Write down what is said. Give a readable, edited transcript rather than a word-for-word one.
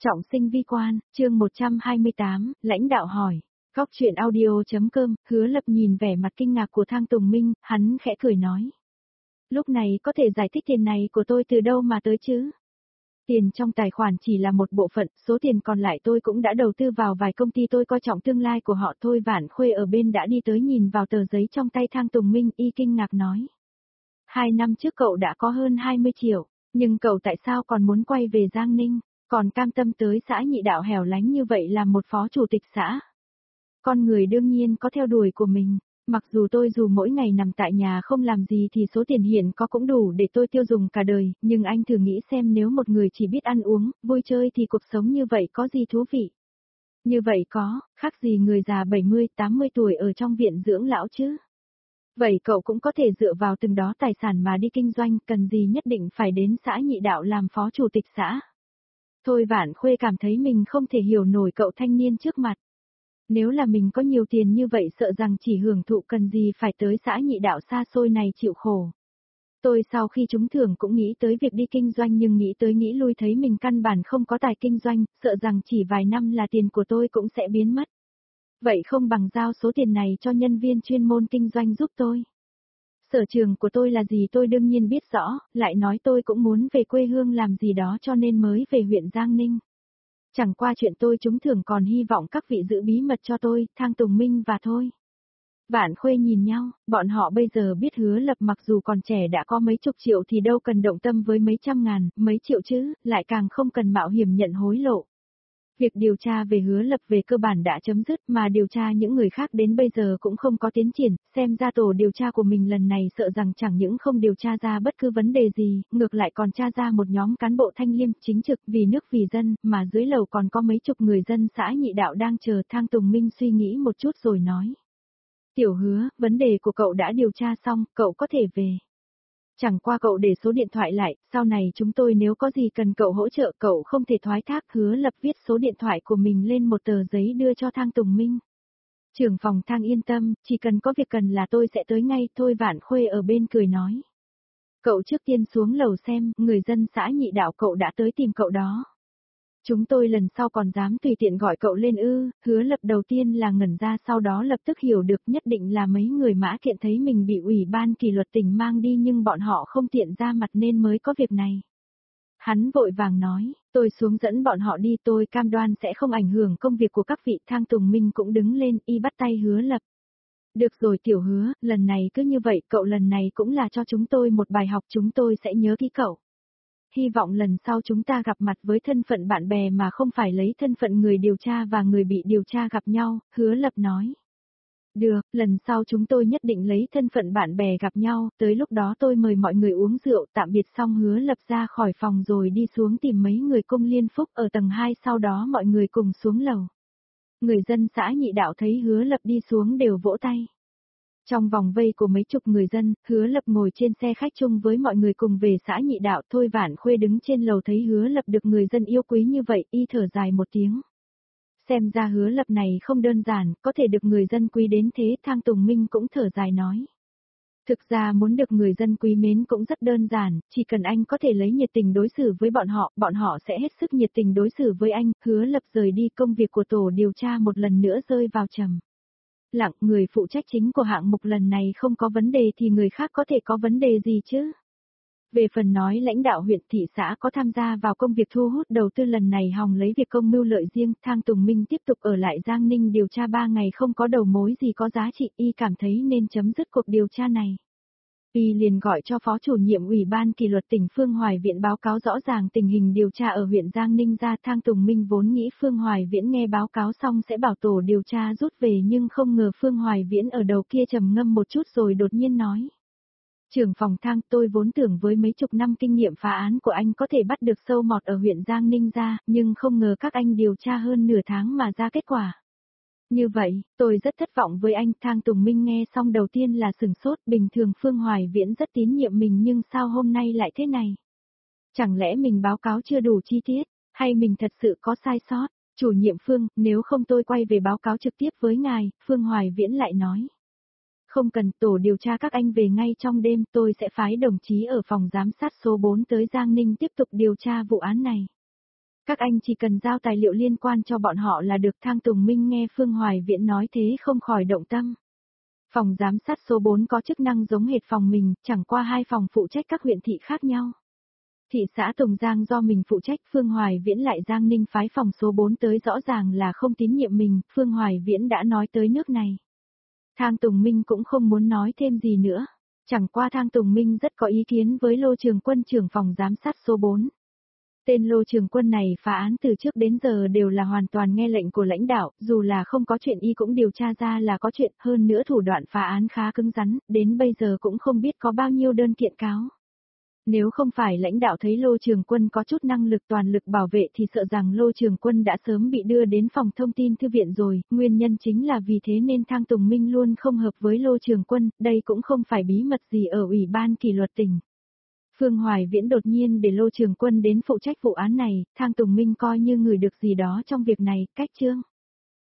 Trọng sinh vi quan, chương 128, lãnh đạo hỏi. Góc chuyện audio.com, Hứa Lập nhìn vẻ mặt kinh ngạc của Thang Tùng Minh, hắn khẽ cười nói. Lúc này có thể giải thích tiền này của tôi từ đâu mà tới chứ? Tiền trong tài khoản chỉ là một bộ phận, số tiền còn lại tôi cũng đã đầu tư vào vài công ty tôi coi trọng tương lai của họ thôi. Vãn Khuê ở bên đã đi tới nhìn vào tờ giấy trong tay Thang Tùng Minh, y kinh ngạc nói. 2 năm trước cậu đã có hơn 20 triệu, nhưng cậu tại sao còn muốn quay về Giang Ninh? Còn cam tâm tới xã Nhị Đạo hẻo lánh như vậy làm một phó chủ tịch xã. Con người đương nhiên có theo đuổi của mình, mặc dù tôi dù mỗi ngày nằm tại nhà không làm gì thì số tiền hiện có cũng đủ để tôi tiêu dùng cả đời, nhưng anh thử nghĩ xem nếu một người chỉ biết ăn uống, vui chơi thì cuộc sống như vậy có gì thú vị. Như vậy có, khác gì người già 70, 80 tuổi ở trong viện dưỡng lão chứ. Vậy cậu cũng có thể dựa vào từng đó tài sản mà đi kinh doanh, cần gì nhất định phải đến xã Nhị Đạo làm phó chủ tịch xã. Thôi Vãn Khuê cảm thấy mình không thể hiểu nổi cậu thanh niên trước mặt. Nếu là mình có nhiều tiền như vậy sợ rằng chỉ hưởng thụ cần gì phải tới xã Nhị Đạo xa xôi này chịu khổ. Tôi sau khi trúng thưởng cũng nghĩ tới việc đi kinh doanh nhưng nghĩ tới nghĩ lui thấy mình căn bản không có tài kinh doanh, sợ rằng chỉ vài năm là tiền của tôi cũng sẽ biến mất. Vậy không bằng giao số tiền này cho nhân viên chuyên môn kinh doanh giúp tôi. Sở trường của tôi là gì tôi đương nhiên biết rõ, lại nói tôi cũng muốn về quê hương làm gì đó cho nên mới về huyện Giang Ninh. Chẳng qua chuyện tôi trúng thưởng còn hy vọng các vị giữ bí mật cho tôi, Thang Tùng Minh và thôi. Vãn Khuê nhìn nhau, bọn họ bây giờ biết Hứa Lập mặc dù còn trẻ đã có mấy chục triệu thì đâu cần động tâm với mấy trăm ngàn, mấy triệu chứ, lại càng không cần mạo hiểm nhận hối lộ. Việc điều tra về Hứa Lập về cơ bản đã chấm dứt mà điều tra những người khác đến bây giờ cũng không có tiến triển, xem ra tổ điều tra của mình lần này sợ rằng chẳng những không điều tra ra bất cứ vấn đề gì, ngược lại còn tra ra một nhóm cán bộ thanh liêm chính trực vì nước vì dân, mà dưới lầu còn có mấy chục người dân xã Nhị Đạo đang chờ. Thang Tùng Minh suy nghĩ một chút rồi nói. Tiểu Hứa, vấn đề của cậu đã điều tra xong, cậu có thể về. Chẳng qua cậu để số điện thoại lại, sau này chúng tôi nếu có gì cần cậu hỗ trợ cậu không thể thoái thác. Hứa Lập viết số điện thoại của mình lên một tờ giấy đưa cho Thang Tùng Minh. Trưởng phòng Thang yên tâm, chỉ cần có việc cần là tôi sẽ tới ngay thôi. Vãn Khuê ở bên cười nói. Cậu trước tiên xuống lầu xem, người dân xã Nhị Đạo cậu đã tới tìm cậu đó. Chúng tôi lần sau còn dám tùy tiện gọi cậu lên ư? Hứa Lập đầu tiên là ngẩn ra sau đó lập tức hiểu được nhất định là mấy người Mã Kiện thấy mình bị ủy ban kỷ luật tỉnh mang đi nhưng bọn họ không tiện ra mặt nên mới có việc này. Hắn vội vàng nói, tôi xuống dẫn bọn họ đi tôi cam đoan sẽ không ảnh hưởng công việc của các vị. Thang Tùng Minh cũng đứng lên y bắt tay Hứa Lập. Được rồi Tiểu Hứa, lần này cứ như vậy cậu lần này cũng là cho chúng tôi một bài học chúng tôi sẽ nhớ kỹ cậu. Hy vọng lần sau chúng ta gặp mặt với thân phận bạn bè mà không phải lấy thân phận người điều tra và người bị điều tra gặp nhau, Hứa Lập nói. Được, lần sau chúng tôi nhất định lấy thân phận bạn bè gặp nhau, tới lúc đó tôi mời mọi người uống rượu. Tạm biệt xong Hứa Lập ra khỏi phòng rồi đi xuống tìm mấy người cung liên phúc ở tầng 2 sau đó mọi người cùng xuống lầu. Người dân xã Nhị Đạo thấy Hứa Lập đi xuống đều vỗ tay. Trong vòng vây của mấy chục người dân, Hứa Lập ngồi trên xe khách chung với mọi người cùng về xã Nhị Đạo. Thôi Vãn Khuê đứng trên lầu thấy Hứa Lập được người dân yêu quý như vậy, y thở dài một tiếng. Xem ra Hứa Lập này không đơn giản, có thể được người dân quý đến thế. Thang Tùng Minh cũng thở dài nói. Thực ra muốn được người dân quý mến cũng rất đơn giản, chỉ cần anh có thể lấy nhiệt tình đối xử với bọn họ sẽ hết sức nhiệt tình đối xử với anh. Hứa Lập rời đi, công việc của tổ điều tra một lần nữa rơi vào trầm lặng. Người phụ trách chính của hạng mục lần này không có vấn đề thì người khác có thể có vấn đề gì chứ? Về phần nói lãnh đạo huyện thị xã có tham gia vào công việc thu hút đầu tư lần này hòng lấy việc công mưu lợi riêng. Thang Tùng Minh tiếp tục ở lại Giang Ninh điều tra 3 ngày không có đầu mối gì có giá trị, y cảm thấy nên chấm dứt cuộc điều tra này. Y liền gọi cho phó chủ nhiệm ủy ban kỷ luật tỉnh Phương Hoài Viễn báo cáo rõ ràng tình hình điều tra ở huyện Giang Ninh ra. Thang Tùng Minh vốn nghĩ Phương Hoài Viễn nghe báo cáo xong sẽ bảo tổ điều tra rút về nhưng không ngờ Phương Hoài Viễn ở đầu kia trầm ngâm một chút rồi đột nhiên nói. Trưởng phòng Thang, tôi vốn tưởng với mấy chục năm kinh nghiệm phá án của anh có thể bắt được sâu mọt ở huyện Giang Ninh ra, nhưng không ngờ các anh điều tra hơn nửa tháng mà ra kết quả. Như vậy, tôi rất thất vọng với anh. Thang Tùng Minh nghe xong đầu tiên là sửng sốt, bình thường Phương Hoài Viễn rất tín nhiệm mình nhưng sao hôm nay lại thế này? Chẳng lẽ mình báo cáo chưa đủ chi tiết, hay mình thật sự có sai sót? Chủ nhiệm Phương, nếu không tôi quay về báo cáo trực tiếp với ngài, Phương Hoài Viễn lại nói. Không cần, tổ điều tra các anh về ngay trong đêm, tôi sẽ phái đồng chí ở phòng giám sát số 4 tới Giang Ninh tiếp tục điều tra vụ án này. Các anh chỉ cần giao tài liệu liên quan cho bọn họ là được. Thang Tùng Minh nghe Phương Hoài Viễn nói thế không khỏi động tâm. Phòng giám sát số 4 có chức năng giống hệt phòng mình, chẳng qua hai phòng phụ trách các huyện thị khác nhau. Thị xã Tùng Giang do mình phụ trách, Phương Hoài Viễn lại Giang Ninh phái phòng số 4 tới, rõ ràng là không tín nhiệm mình, Phương Hoài Viễn đã nói tới nước này. Thang Tùng Minh cũng không muốn nói thêm gì nữa. Chẳng qua Thang Tùng Minh rất có ý kiến với Lô Trường Quân trưởng phòng giám sát số 4. Tên Lô Trường Quân này phá án từ trước đến giờ đều là hoàn toàn nghe lệnh của lãnh đạo, dù là không có chuyện y cũng điều tra ra là có chuyện, hơn nữa thủ đoạn phá án khá cứng rắn, đến bây giờ cũng không biết có bao nhiêu đơn kiện cáo. Nếu không phải lãnh đạo thấy Lô Trường Quân có chút năng lực toàn lực bảo vệ thì sợ rằng Lô Trường Quân đã sớm bị đưa đến phòng thông tin thư viện rồi, nguyên nhân chính là vì thế nên Thang Tùng Minh luôn không hợp với Lô Trường Quân, đây cũng không phải bí mật gì ở Ủy ban kỷ luật tỉnh. Phương Hoài Viễn đột nhiên để Lô Trường Quân đến phụ trách vụ án này, Thang Tùng Minh coi như người được gì đó trong việc này, cách chương.